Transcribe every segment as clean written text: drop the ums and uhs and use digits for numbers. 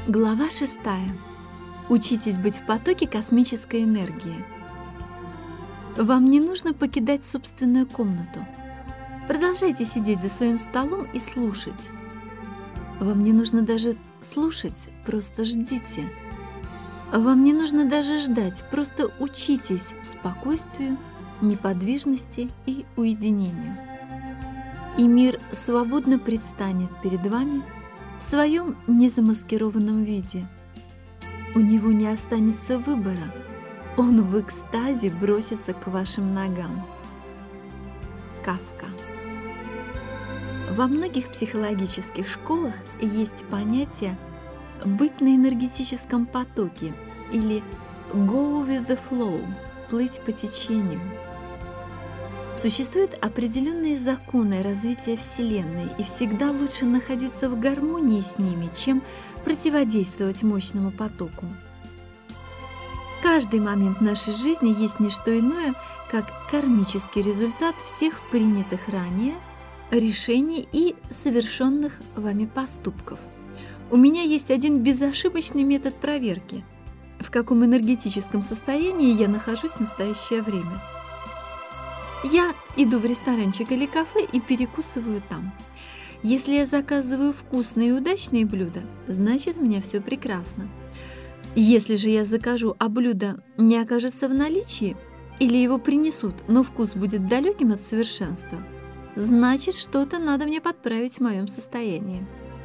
Глава 6. Учитесь быть в потоке космической энергии. Вам не нужно покидать собственную комнату. Продолжайте сидеть за своим столом и слушать. Вам не нужно даже слушать, просто ждите. Вам не нужно даже ждать, просто учитесь спокойствию, неподвижности и уединению. И мир свободно предстанет перед вами в своем незамаскированном виде. У него не останется выбора. Он в экстазе бросится к вашим ногам. Кафка. Во многих психологических школах есть понятие «быть на энергетическом потоке» или «go with the flow» – «плыть по течению». Существуют определенные законы развития Вселенной, и всегда лучше находиться в гармонии с ними, чем противодействовать мощному потоку. Каждый момент нашей жизни есть не что иное, как кармический результат всех принятых ранее решений и совершенных вами поступков. У меня есть один безошибочный метод проверки, в каком энергетическом состоянии я нахожусь в настоящее время. Я иду в ресторанчик или кафе и перекусываю там. Если я заказываю вкусные и удачные блюда, значит, у меня все прекрасно. Если же я закажу, а блюдо не окажется в наличии, или его принесут, но вкус будет далеким от совершенства, значит, что-то надо мне подправить в моем состоянии.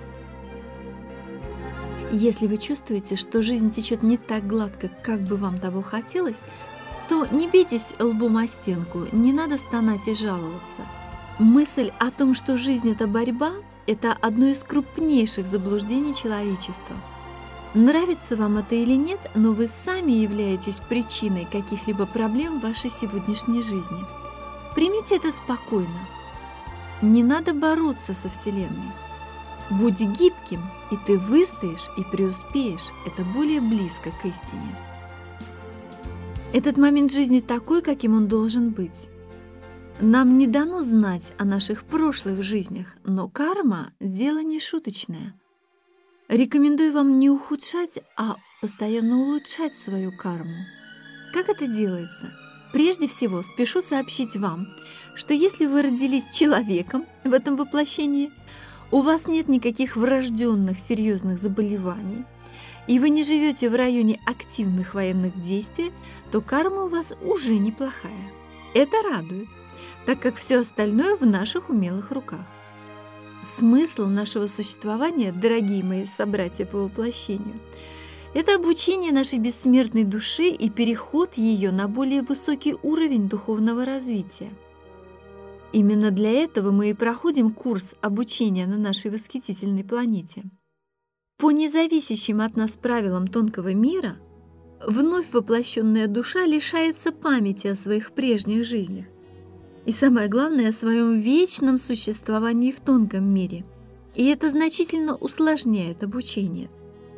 Если вы чувствуете, что жизнь течет не так гладко, как бы вам того хотелось, то не бийтесь лбом о стенку, не надо стонать и жаловаться. Мысль о том, что жизнь – это борьба, это одно из крупнейших заблуждений человечества. Нравится вам это или нет, но вы сами являетесь причиной каких-либо проблем в вашей сегодняшней жизни. Примите это спокойно. Не надо бороться со Вселенной. Будь гибким, и ты выстоишь и преуспеешь. Это более близко к истине. Этот момент жизни такой, каким он должен быть. Нам не дано знать о наших прошлых жизнях, но карма – дело не шуточное. Рекомендую вам не ухудшать, а постоянно улучшать свою карму. Как это делается? Прежде всего, спешу сообщить вам, что если вы родились человеком в этом воплощении, у вас нет никаких врожденных серьезных заболеваний, и вы не живете в районе активных военных действий, то карма у вас уже неплохая. Это радует, так как все остальное в наших умелых руках. Смысл нашего существования, дорогие мои собратья по воплощению, это обучение нашей бессмертной души и переход ее на более высокий уровень духовного развития. Именно для этого мы и проходим курс обучения на нашей восхитительной планете. По независящим от нас правилам тонкого мира, вновь воплощенная душа лишается памяти о своих прежних жизнях и, самое главное, о своем вечном существовании в тонком мире. И это значительно усложняет обучение.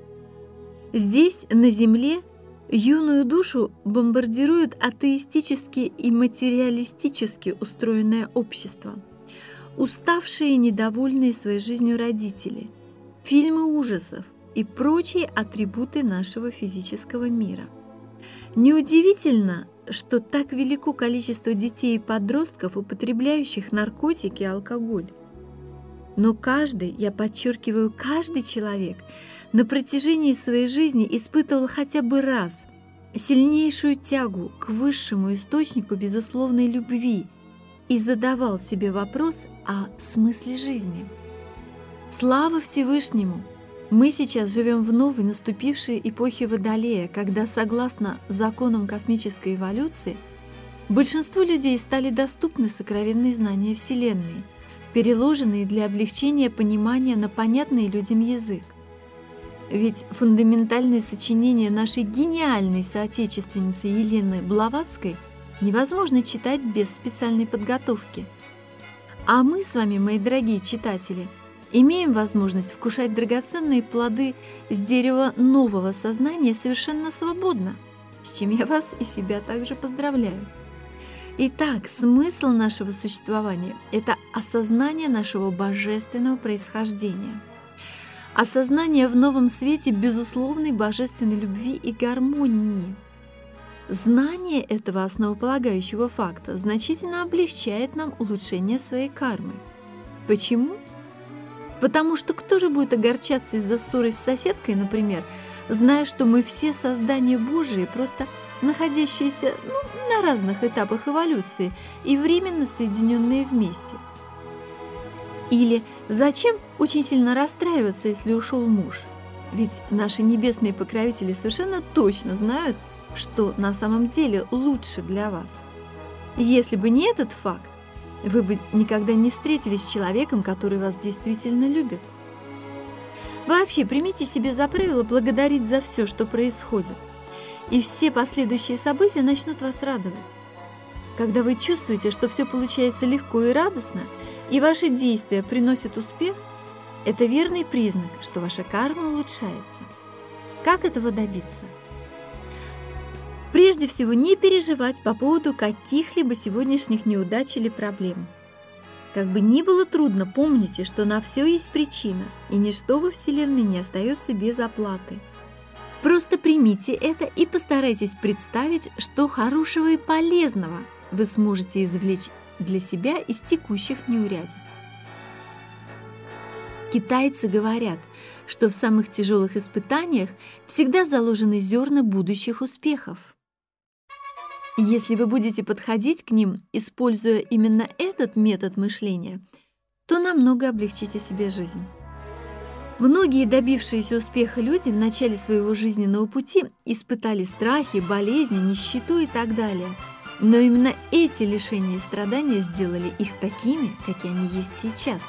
Здесь, на Земле, юную душу бомбардирует атеистически и материалистически устроенное общество, уставшие и недовольные своей жизнью родители, фильмы ужасов и прочие атрибуты нашего физического мира. Неудивительно, что так велико количество детей и подростков, употребляющих наркотики и алкоголь. Но каждый, я подчеркиваю, каждый человек на протяжении своей жизни испытывал хотя бы раз сильнейшую тягу к высшему источнику безусловной любви и задавал себе вопрос о смысле жизни. Слава Всевышнему! Мы сейчас живем в новой наступившей эпохе Водолея, когда, согласно законам космической эволюции, большинству людей стали доступны сокровенные знания Вселенной, переложенные для облегчения понимания на понятный людям язык. Ведь фундаментальные сочинения нашей гениальной соотечественницы Елены Блаватской невозможно читать без специальной подготовки. А мы с вами, мои дорогие читатели, имеем возможность вкушать драгоценные плоды с дерева нового сознания совершенно свободно, с чем я вас и себя также поздравляю. Итак, смысл нашего существования – это осознание нашего божественного происхождения. осознание в новом свете безусловной божественной любви и гармонии. Знание этого основополагающего факта значительно облегчает нам улучшение своей кармы. Почему? Потому что кто же будет огорчаться из-за ссоры с соседкой, например, зная, что мы все создания Божии, просто находящиеся на разных этапах эволюции и временно соединенные вместе? Или зачем очень сильно расстраиваться, если ушел муж? Ведь наши небесные покровители совершенно точно знают, что на самом деле лучше для вас. Если бы не этот факт, вы бы никогда не встретились с человеком, который вас действительно любит. Вообще, примите себе за правило благодарить за все, что происходит, и все последующие события начнут вас радовать. Когда вы чувствуете, что все получается легко и радостно, и ваши действия приносят успех, это верный признак, что ваша карма улучшается. Как этого добиться? Прежде всего, не переживать по поводу каких-либо сегодняшних неудач или проблем. Как бы ни было трудно, помните, что на все есть причина, и ничто во Вселенной не остается без оплаты. Просто примите это и постарайтесь представить, что хорошего и полезного вы сможете извлечь для себя из текущих неурядиц. Китайцы говорят, что в самых тяжелых испытаниях всегда заложены зерна будущих успехов. Если вы будете подходить к ним, используя именно этот метод мышления, то намного облегчите себе жизнь. Многие добившиеся успеха люди в начале своего жизненного пути испытали страхи, болезни, нищету и так далее. Но именно эти лишения и страдания сделали их такими, какие они есть сейчас.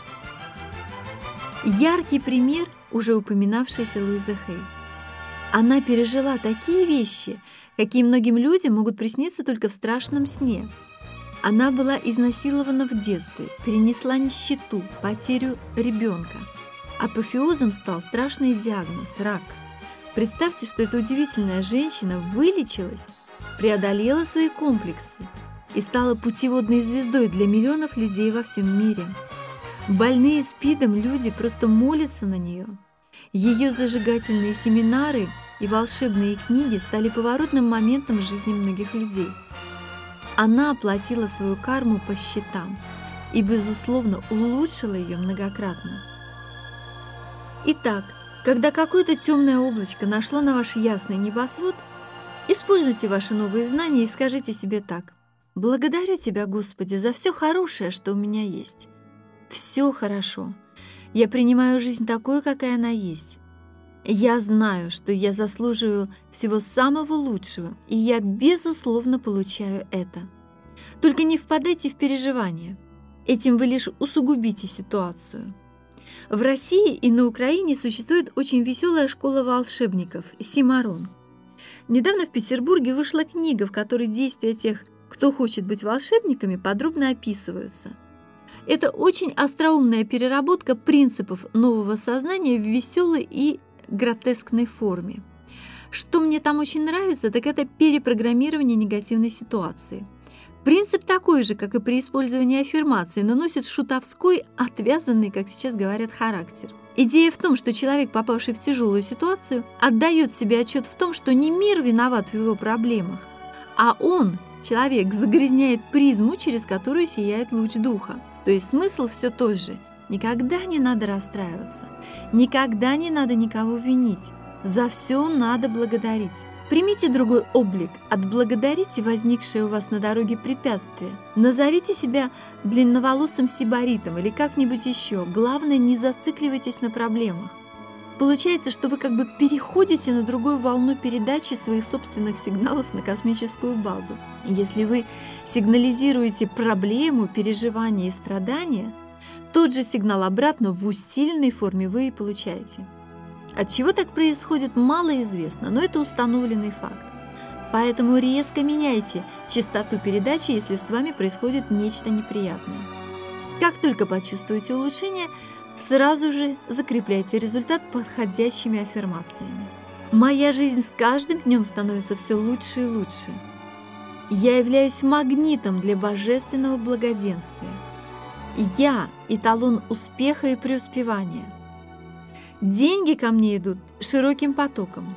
Яркий пример – уже упоминавшаяся Луиза Хей. Она пережила такие вещи, какие многим людям могут присниться только в страшном сне. Она была изнасилована в детстве, перенесла нищету, потерю ребенка. Апофеозом стал страшный диагноз – рак. Представьте, что эта удивительная женщина вылечилась, преодолела свои комплексы и стала путеводной звездой для миллионов людей во всем мире. Больные СПИДом люди просто молятся на нее. Ее зажигательные семинары и волшебные книги стали поворотным моментом в жизни многих людей. Она оплатила свою карму по счетам и, безусловно, улучшила ее многократно. Итак, когда какое-то темное облачко нашло на ваш ясный небосвод, используйте ваши новые знания и скажите себе так: «Благодарю Тебя, Господи, за все хорошее, что у меня есть. Все хорошо. Я принимаю жизнь такой, какая она есть. Я знаю, что я заслуживаю всего самого лучшего, и я, безусловно, получаю это. Только не впадайте в переживания. Этим вы лишь усугубите ситуацию». В России и на Украине существует очень веселая школа волшебников «Симарон». Недавно в Петербурге вышла книга, в которой действия тех, кто хочет быть волшебниками, подробно описываются. Это очень остроумная переработка принципов нового сознания в веселой и гротескной форме. Что мне там очень нравится, так это перепрограммирование негативной ситуации. Принцип такой же, как и при использовании аффирмации, но носит шутовской, отвязанный, как сейчас говорят, характер. Идея в том, что человек, попавший в тяжелую ситуацию, отдает себе отчет в том, что не мир виноват в его проблемах, а он, человек, загрязняет призму, через которую сияет луч духа. То есть смысл все тот же. Никогда не надо расстраиваться, никогда не надо никого винить, за все надо благодарить. Примите другой облик, отблагодарите возникшее у вас на дороге препятствие. Назовите себя длинноволосым сибаритом или как-нибудь еще. Главное, не зацикливайтесь на проблемах. Получается, что вы как бы переходите на другую волну передачи своих собственных сигналов на космическую базу. Если вы сигнализируете проблему, переживание и страдания, тот же сигнал обратно в усиленной форме вы и получаете. От чего так происходит, мало известно, но это установленный факт. Поэтому резко меняйте частоту передачи, если с вами происходит нечто неприятное. Как только почувствуете улучшение, сразу же закрепляйте результат подходящими аффирмациями. «Моя жизнь с каждым днем становится все лучше и лучше. Я являюсь магнитом для божественного благоденствия. Я – эталон успеха и преуспевания. Деньги ко мне идут широким потоком.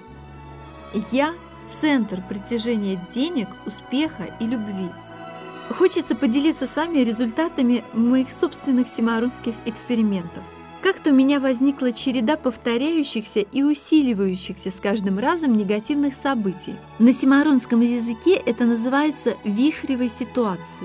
Я – центр притяжения денег, успеха и любви. Хочется поделиться с вами результатами моих собственных симаронских экспериментов. Как-то у меня возникла череда повторяющихся и усиливающихся с каждым разом негативных событий. На симаронском языке это называется вихревой ситуацией.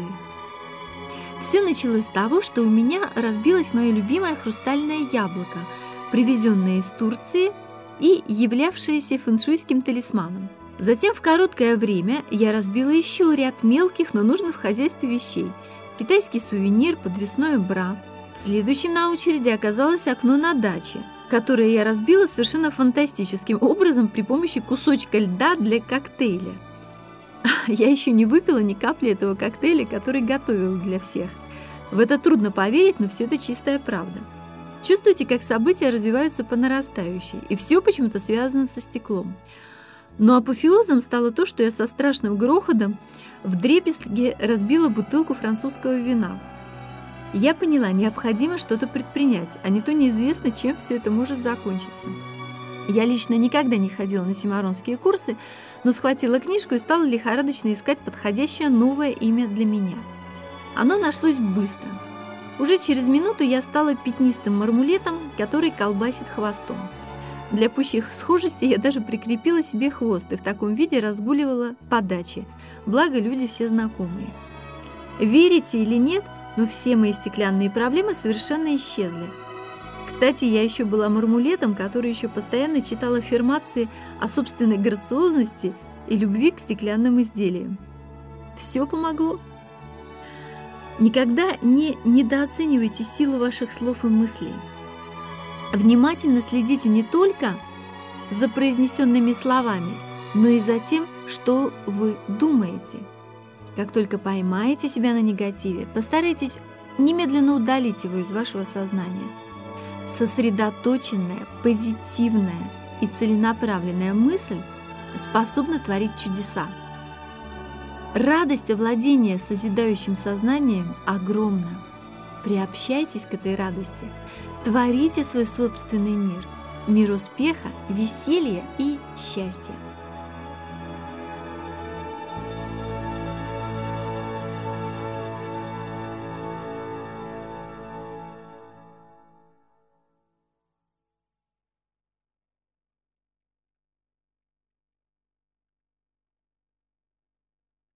Все началось с того, что у меня разбилось мое любимое хрустальное яблоко, привезенное из Турции и являвшееся фэншуйским талисманом. Затем в короткое время я разбила еще ряд мелких, но нужных в хозяйстве вещей. Китайский сувенир, подвесное бра. Следующим на очереди оказалось окно на даче, которое я разбила совершенно фантастическим образом при помощи кусочка льда для коктейля. Я еще не выпила ни капли этого коктейля, который готовила для всех. В это трудно поверить, но все это чистая правда. Чувствуете, как события развиваются по нарастающей, и все почему-то связано со стеклом. Но апофеозом стало то, что я со страшным грохотом вдребезги разбила бутылку французского вина. Я поняла, необходимо что-то предпринять, а не то неизвестно, чем все это может закончиться. Я лично никогда не ходила на симаронские курсы, но схватила книжку и стала лихорадочно искать подходящее новое имя для меня. Оно нашлось быстро. Уже через минуту я стала пятнистым мармулетом, который колбасит хвостом. Для пущих схожестей я даже прикрепила себе хвост и в таком виде разгуливала по даче, благо люди все знакомые. Верите или нет, но все мои стеклянные проблемы совершенно исчезли. Кстати, я еще была мармулетом, который еще постоянно читал аффирмации о собственной грациозности и любви к стеклянным изделиям. Все помогло. Никогда не недооценивайте силу ваших слов и мыслей. Внимательно следите не только за произнесенными словами, но и за тем, что вы думаете. Как только поймаете себя на негативе, постарайтесь немедленно удалить его из вашего сознания. Сосредоточенная, позитивная и целенаправленная мысль способна творить чудеса. Радость овладения созидающим сознанием огромна. Приобщайтесь к этой радости. Творите свой собственный мир, мир успеха, веселья и счастья.